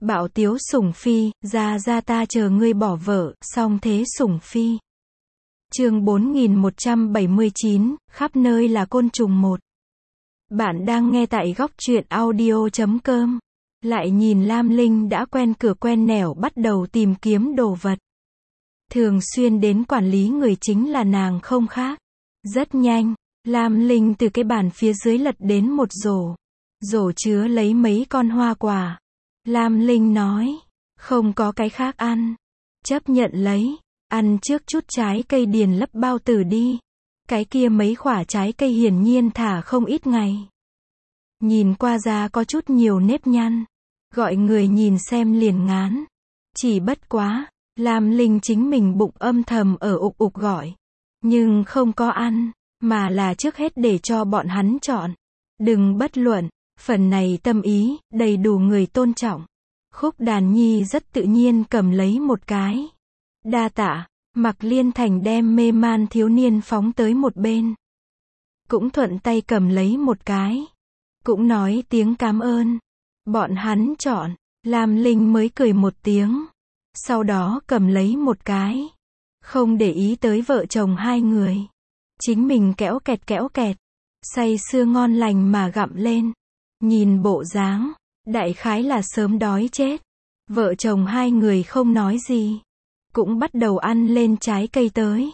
Bạo tiếu sủng phi, ra ra ta chờ ngươi bỏ vợ, song thế sủng phi. Chương 4179, khắp nơi là côn trùng một. Bạn đang nghe tại góc truyện audio.com. Lại nhìn Lam Linh đã quen cửa quen nẻo bắt đầu tìm kiếm đồ vật. Thường xuyên đến quản lý người chính là nàng không khác. Rất nhanh, Lam Linh từ cái bàn phía dưới lật đến một rổ. Rổ chứa lấy mấy con hoa quả. Lam Linh nói, không có cái khác ăn. Chấp nhận lấy, ăn trước chút trái cây điền lấp bao tử đi. Cái kia mấy quả trái cây hiển nhiên thả không ít ngày. Nhìn qua ra có chút nhiều nếp nhăn. Gọi người nhìn xem liền ngán. Chỉ bất quá, Lam Linh chính mình bụng âm thầm ở ục ục gọi. Nhưng không có ăn, mà là trước hết để cho bọn hắn chọn. Đừng bất luận, phần này tâm ý, đầy đủ người tôn trọng. Khúc Đàn Nhi rất tự nhiên cầm lấy một cái. Đa tạ, Mạc Liên Thành đem mê man thiếu niên phóng tới một bên. Cũng thuận tay cầm lấy một cái. Cũng nói tiếng cảm ơn. Bọn hắn chọn, Lam Linh mới cười một tiếng. Sau đó cầm lấy một cái. Không để ý tới vợ chồng hai người. Chính mình kéo kẹt. Say sưa ngon lành mà gặm lên. Nhìn bộ dáng, đại khái là sớm đói chết. Vợ chồng hai người không nói gì. Cũng bắt đầu ăn lên trái cây tới.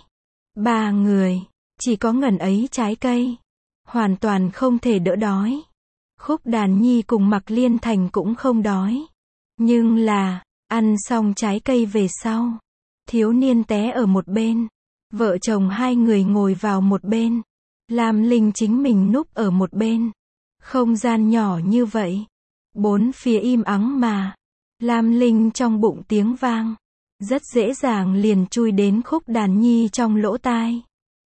Ba người, chỉ có ngần ấy trái cây. Hoàn toàn không thể đỡ đói. Khúc Đàn Nhi cùng Mạc Liên Thành cũng không đói. Nhưng là, ăn xong trái cây về sau. Thiếu niên té ở một bên. Vợ chồng hai người ngồi vào một bên. Lam Linh chính mình núp ở một bên. Không gian nhỏ như vậy. Bốn phía im ắng mà. Lam Linh trong bụng tiếng vang. Rất dễ dàng liền chui đến Khúc Đàn Nhi trong lỗ tai.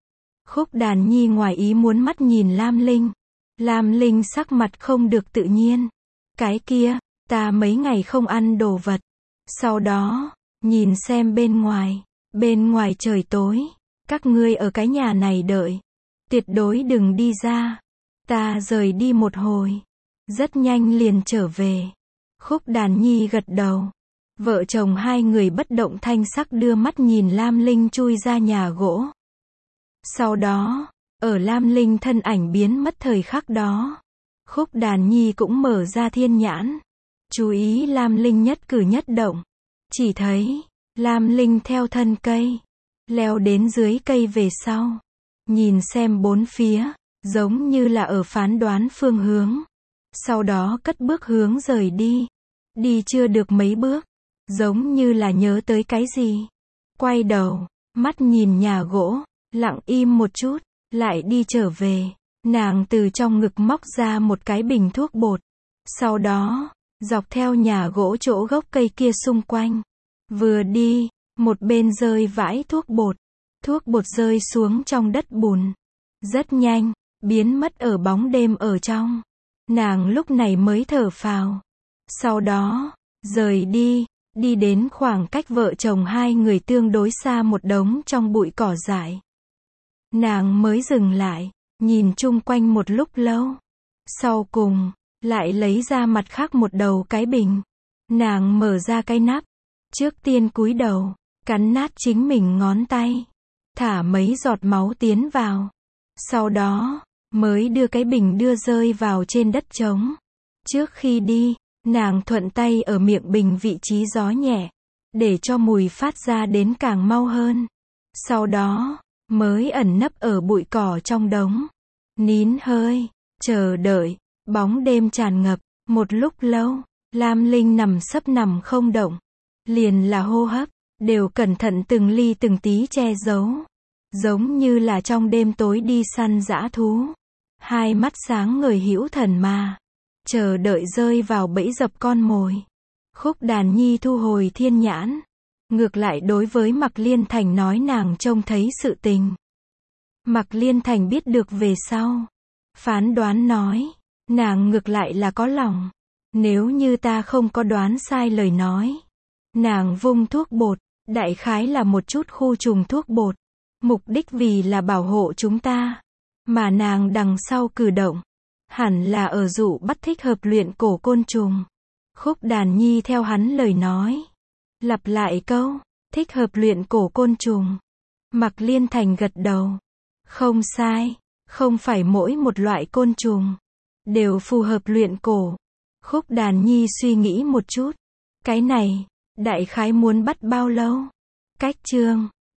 Khúc Đàn Nhi ngoài ý muốn mắt nhìn Lam Linh. Lam Linh sắc mặt không được tự nhiên. Cái kia, ta mấy ngày không ăn đồ vật. Sau đó, nhìn xem bên ngoài. Bên ngoài trời tối. Các ngươi ở cái nhà này đợi. Tuyệt đối đừng đi ra. Ta rời đi một hồi. Rất nhanh liền trở về. Khúc Đàn Nhi gật đầu. Vợ chồng hai người bất động thanh sắc đưa mắt nhìn Lam Linh chui ra nhà gỗ. Sau đó, ở Lam Linh thân ảnh biến mất thời khắc đó. Khúc Đàn Nhi cũng mở ra thiên nhãn. Chú ý Lam Linh nhất cử nhất động. Chỉ thấy, Lam Linh theo thân cây. Leo đến dưới cây về sau. Nhìn xem bốn phía. Giống như là ở phán đoán phương hướng. Sau đó cất bước hướng rời đi. Đi chưa được mấy bước. Giống như là nhớ tới cái gì. Quay đầu, mắt nhìn nhà gỗ. Lặng im một chút. Lại đi trở về. Nàng từ trong ngực móc ra một cái bình thuốc bột. Sau đó, dọc theo nhà gỗ chỗ gốc cây kia xung quanh. Vừa đi, một bên rơi vãi thuốc bột. Thuốc bột rơi xuống trong đất bùn. Rất nhanh, biến mất ở bóng đêm ở trong. Nàng lúc này mới thở phào. Sau đó, rời đi, đi đến khoảng cách vợ chồng hai người tương đối xa một đống trong bụi cỏ dại. Nàng mới dừng lại, nhìn chung quanh một lúc lâu. Sau cùng, lại lấy ra mặt khác một đầu cái bình. Nàng mở ra cái nắp. Trước tiên cúi đầu, cắn nát chính mình ngón tay. Thả mấy giọt máu tiến vào. Sau đó, mới đưa cái bình đưa rơi vào trên đất trống. Trước khi đi, nàng thuận tay ở miệng bình vị trí gió nhẹ. Để cho mùi phát ra đến càng mau hơn. Sau đó, mới ẩn nấp ở bụi cỏ trong đống. Nín hơi, chờ đợi, bóng đêm tràn ngập. Một lúc lâu, Lam Linh nằm sấp nằm không động. Liền là hô hấp, đều cẩn thận từng ly từng tí che giấu. Giống như là trong đêm tối đi săn dã thú. Hai mắt sáng ngời hữu thần mà. Chờ đợi rơi vào bẫy dập con mồi. Khúc Đàn Nhi thu hồi thiên nhãn. Ngược lại đối với Mạc Liên Thành nói nàng trông thấy sự tình. Mạc Liên Thành biết được về sau. Phán đoán nói. Nàng ngược lại là có lòng. Nếu như ta không có đoán sai lời nói. Nàng vung thuốc bột. Đại khái là một chút khu trùng thuốc bột. Mục đích vì là bảo hộ chúng ta. Mà nàng đằng sau cử động. Hẳn là ở dụ bắt thích hợp luyện cổ côn trùng. Khúc Đàn Nhi theo hắn lời nói. Lặp lại câu, thích hợp luyện cổ côn trùng. Mạc Liên Thành gật đầu. Không sai, không phải mỗi một loại côn trùng đều phù hợp luyện cổ. Khúc Đàn Nhi suy nghĩ một chút. Cái này, đại khái muốn bắt bao lâu? Cách chương